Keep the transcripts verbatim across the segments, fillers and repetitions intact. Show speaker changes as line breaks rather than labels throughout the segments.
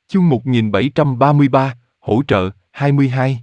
Chương một nghìn bảy trăm ba mươi ba, hỗ trợ, hai mươi hai.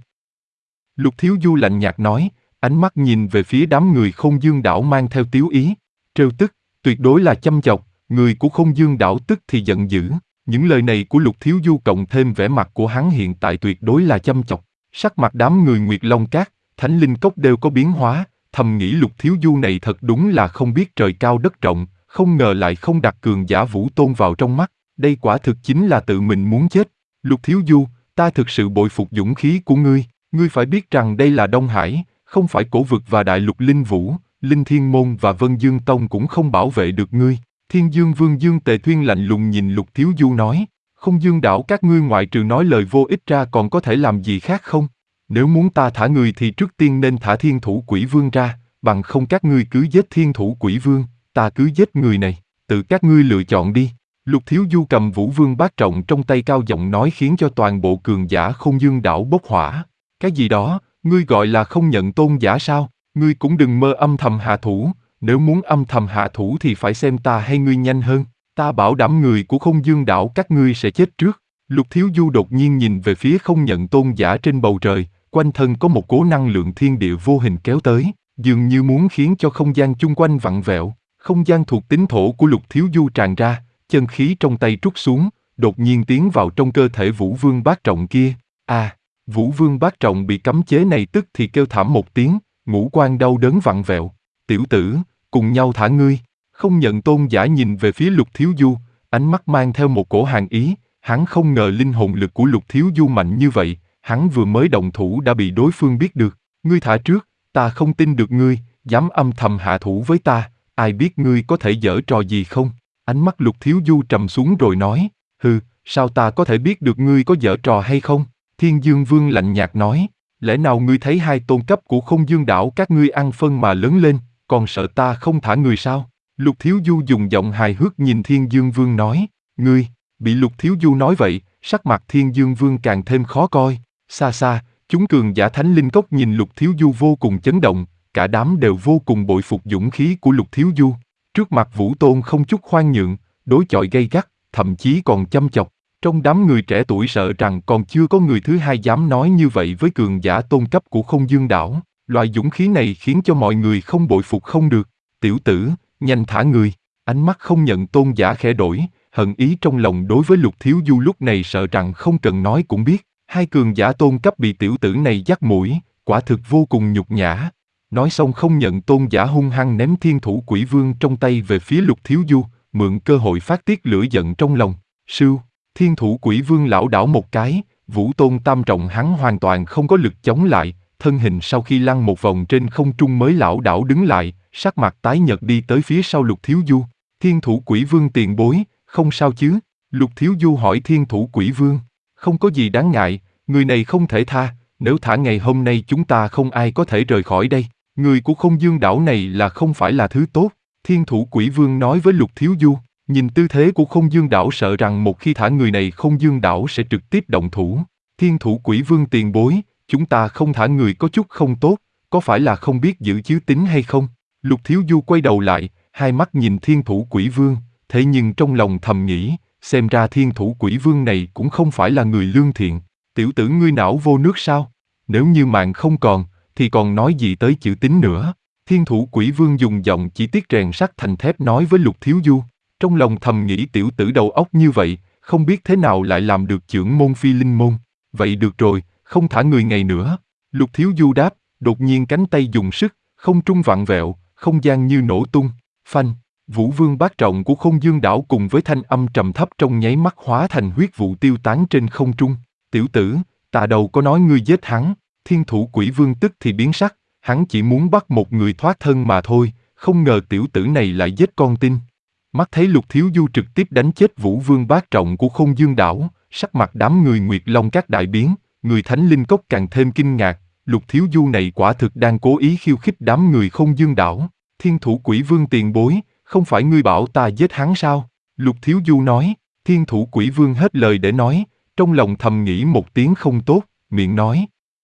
Lục Thiếu Du lạnh nhạt nói, ánh mắt nhìn về phía đám người Không Dương Đảo mang theo tiếu ý, trêu tức, tuyệt đối là chăm chọc. Người của Không Dương Đảo tức thì giận dữ. Những lời này của Lục Thiếu Du cộng thêm vẻ mặt của hắn hiện tại tuyệt đối là chăm chọc. Sắc mặt đám người Nguyệt Long Cát, Thánh Linh Cốc đều có biến hóa, thầm nghĩ Lục Thiếu Du này thật đúng là không biết trời cao đất rộng, không ngờ lại không đặt cường giả Vũ Tôn vào trong mắt. Đây quả thực chính là tự mình muốn chết. Lục Thiếu Du, ta thực sự bội phục dũng khí của ngươi. Ngươi phải biết rằng đây là Đông Hải, không phải Cổ Vực và Đại Lục Linh Vũ, Linh Thiên Môn và Vân Dương Tông cũng không bảo vệ được ngươi. Thiên Dương Vương Dương Tề Thuyên lạnh lùng nhìn Lục Thiếu Du nói, Không Dương Đảo các ngươi ngoại trừ nói lời vô ích ra còn có thể làm gì khác không? Nếu muốn ta thả người thì trước tiên nên thả Thiên Thủ Quỷ Vương ra, bằng không các ngươi cứ giết Thiên Thủ Quỷ Vương, ta cứ giết người này, tự các ngươi lựa chọn đi. Lục Thiếu Du cầm Vũ Vương bát trọng trong tay cao giọng nói khiến cho toàn bộ cường giả Không Dương Đảo bốc hỏa. Cái gì đó, ngươi gọi là không nhận tôn giả sao? Ngươi cũng đừng mơ âm thầm hạ thủ, nếu muốn âm thầm hạ thủ thì phải xem ta hay ngươi nhanh hơn. Ta bảo đảm người của Không Dương Đảo các ngươi sẽ chết trước. Lục Thiếu Du đột nhiên nhìn về phía không nhận tôn giả trên bầu trời, quanh thân có một cỗ năng lượng thiên địa vô hình kéo tới, dường như muốn khiến cho không gian chung quanh vặn vẹo. Không gian thuộc tính thổ của Lục Thiếu Du tràn ra, chân khí trong tay trút xuống, đột nhiên tiến vào trong cơ thể Vũ Vương bát trọng kia. À, Vũ Vương bát trọng bị cấm chế này tức thì kêu thảm một tiếng, ngũ quan đau đớn vặn vẹo. Tiểu tử, cùng nhau thả ngươi. Không nhận tôn giả nhìn về phía Lục Thiếu Du, ánh mắt mang theo một cổ hàn ý, hắn không ngờ linh hồn lực của Lục Thiếu Du mạnh như vậy, hắn vừa mới động thủ đã bị đối phương biết được. Ngươi thả trước, ta không tin được ngươi, dám âm thầm hạ thủ với ta, ai biết ngươi có thể giở trò gì không? Ánh mắt Lục Thiếu Du trầm xuống rồi nói, hừ, sao ta có thể biết được ngươi có giở trò hay không? Thiên Dương Vương lạnh nhạt nói, lẽ nào ngươi thấy hai tôn cấp của Không Dương Đảo các ngươi ăn phân mà lớn lên, còn sợ ta không thả người sao? Lục Thiếu Du dùng giọng hài hước nhìn Thiên Dương Vương nói, ngươi, bị Lục Thiếu Du nói vậy, sắc mặt Thiên Dương Vương càng thêm khó coi. Xa xa, chúng cường giả Thánh Linh Cốc nhìn Lục Thiếu Du vô cùng chấn động, cả đám đều vô cùng bội phục dũng khí của Lục Thiếu Du. Trước mặt Vũ Tôn không chút khoan nhượng, đối chọi gay gắt, thậm chí còn châm chọc. Trong đám người trẻ tuổi sợ rằng còn chưa có người thứ hai dám nói như vậy với cường giả tôn cấp của Không Dương Đảo. Loại dũng khí này khiến cho mọi người không bội phục không được. Tiểu tử, nhanh thả người. Ánh mắt Không nhận tôn giả khẽ đổi, hận ý trong lòng đối với Lục Thiếu Du lúc này sợ rằng không cần nói cũng biết. Hai cường giả tôn cấp bị tiểu tử này dắt mũi, quả thực vô cùng nhục nhã. Nói xong Không nhận tôn giả hung hăng ném Thiên Thủ Quỷ Vương trong tay về phía Lục Thiếu Du, mượn cơ hội phát tiết lửa giận trong lòng. Sưu, Thiên Thủ Quỷ Vương lảo đảo một cái, Vũ Tôn tam trọng hắn hoàn toàn không có lực chống lại, thân hình sau khi lăn một vòng trên không trung mới lảo đảo đứng lại, sắc mặt tái nhợt đi tới phía sau Lục Thiếu Du. Thiên Thủ Quỷ Vương tiền bối, không sao chứ? Lục Thiếu Du hỏi Thiên Thủ Quỷ Vương. Không có gì đáng ngại, người này không thể tha, nếu thả ngày hôm nay chúng ta không ai có thể rời khỏi đây. Người của Không Dương Đảo này là không phải là thứ tốt, Thiên Thủ Quỷ Vương nói với Lục Thiếu Du. Nhìn tư thế của Không Dương Đảo sợ rằng một khi thả người này Không Dương Đảo sẽ trực tiếp động thủ. Thiên Thủ Quỷ Vương tiền bối, chúng ta không thả người có chút không tốt, có phải là không biết giữ chữ tín hay không? Lục Thiếu Du quay đầu lại, hai mắt nhìn Thiên Thủ Quỷ Vương, thế nhưng trong lòng thầm nghĩ, xem ra Thiên Thủ Quỷ Vương này cũng không phải là người lương thiện. Tiểu tử ngươi não vô nước sao? Nếu như mạng không còn, thì còn nói gì tới chữ tín nữa? Thiên Thủ Quỷ Vương dùng giọng chỉ tiết rèn sắt thành thép nói với Lục Thiếu Du. Trong lòng thầm nghĩ tiểu tử đầu óc như vậy, không biết thế nào lại làm được chưởng môn phi linh môn. Vậy được rồi, không thả người ngày nữa. Lục Thiếu Du đáp, đột nhiên cánh tay dùng sức, không trung vặn vẹo, không gian như nổ tung. Phanh, Vũ Vương bát trọng của Không Dương Đảo cùng với thanh âm trầm thấp trong nháy mắt hóa thành huyết vụ tiêu tán trên không trung. Tiểu tử, ta đầu có nói ngươi giết hắn. Thiên Thủ Quỷ Vương tức thì biến sắc, hắn chỉ muốn bắt một người thoát thân mà thôi, không ngờ tiểu tử này lại giết con tin. Mắt thấy Lục Thiếu Du trực tiếp đánh chết Vũ Vương bát trọng của Không Dương Đảo, sắc mặt đám người Nguyệt Long các đại biến, người Thánh Linh Cốc càng thêm kinh ngạc, Lục Thiếu Du này quả thực đang cố ý khiêu khích đám người Không Dương Đảo. Thiên Thủ Quỷ Vương tiền bối, không phải ngươi bảo ta giết hắn sao? Lục Thiếu Du nói. Thiên Thủ Quỷ Vương hết lời để nói, trong lòng thầm nghĩ một tiếng không tốt, miệng nói.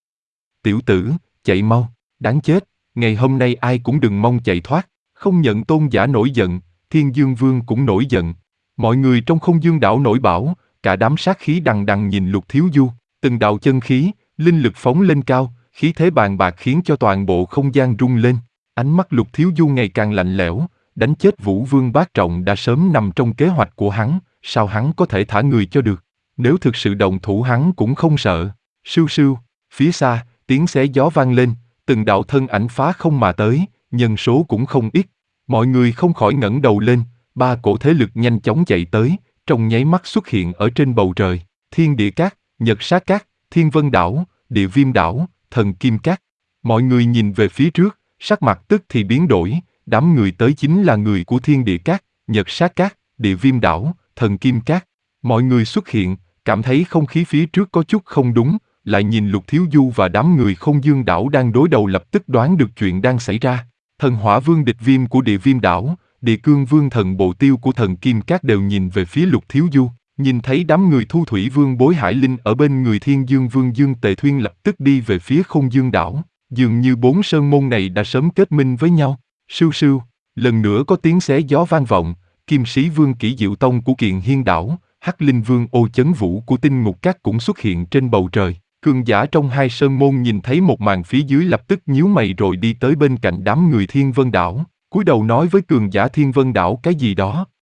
Tiểu tử, chạy mau, đáng chết, ngày hôm nay ai cũng đừng mong chạy thoát. Không nhận tôn giả nổi giận, Thiên Dương Vương cũng nổi giận. Mọi người trong Không Dương Đảo nổi bảo, cả đám sát khí đằng đằng nhìn Lục Thiếu Du, từng đạo chân khí, linh lực phóng lên cao, khí thế bàn bạc khiến cho toàn bộ không gian rung lên. Ánh mắt Lục Thiếu Du ngày càng lạnh lẽo, đánh chết Vũ Vương Bát Trọng đã sớm nằm trong kế hoạch của hắn, sao hắn có thể thả người cho được? Nếu thực sự động thủ hắn cũng không sợ. Sưu sưu, phía xa, tiếng xé gió vang lên, từng đạo thân ảnh phá không mà tới, nhân số cũng không ít. Mọi người không khỏi ngẩng đầu lên, ba cổ thế lực nhanh chóng chạy tới, trong nháy mắt xuất hiện ở trên bầu trời. Thiên Địa Cát, Nhật Sát Cát, Thiên Vân Đảo, Địa Viêm Đảo, Thần Kim Cát. Mọi người nhìn về phía trước, sắc mặt tức thì biến đổi, đám người tới chính là người của Thiên Địa Cát, Nhật Sát Cát, Địa Viêm Đảo, Thần Kim Cát. Mọi người xuất hiện, cảm thấy không khí phía trước có chút không đúng, lại nhìn Lục Thiếu Du và đám người Không Dương Đảo đang đối đầu lập tức đoán được chuyện đang xảy ra. Thần Hỏa Vương Địch Viêm của Địa Viêm Đảo, Địa Cương Vương Thần Bộ Tiêu của Thần Kim Cát đều nhìn về phía Lục Thiếu Du, nhìn thấy đám người Thu Thủy Vương Bối Hải Linh ở bên người Thiên Dương Vương Dương Tề Thuyên lập tức đi về phía Không Dương Đảo, dường như bốn sơn môn này đã sớm kết minh với nhau. Sưu sưu, lần nữa có tiếng xé gió vang vọng, Kim Sĩ Vương Kỷ Diệu Tông của Kiền Hiên Đảo, Hắc Linh Vương Ô Chấn Vũ của Tinh Ngục Các cũng xuất hiện trên bầu trời. Cường giả trong hai sơn môn nhìn thấy một màn phía dưới lập tức nhíu mày rồi đi tới bên cạnh đám người Thiên Vân Đảo, cúi đầu nói với cường giả Thiên Vân Đảo cái gì đó.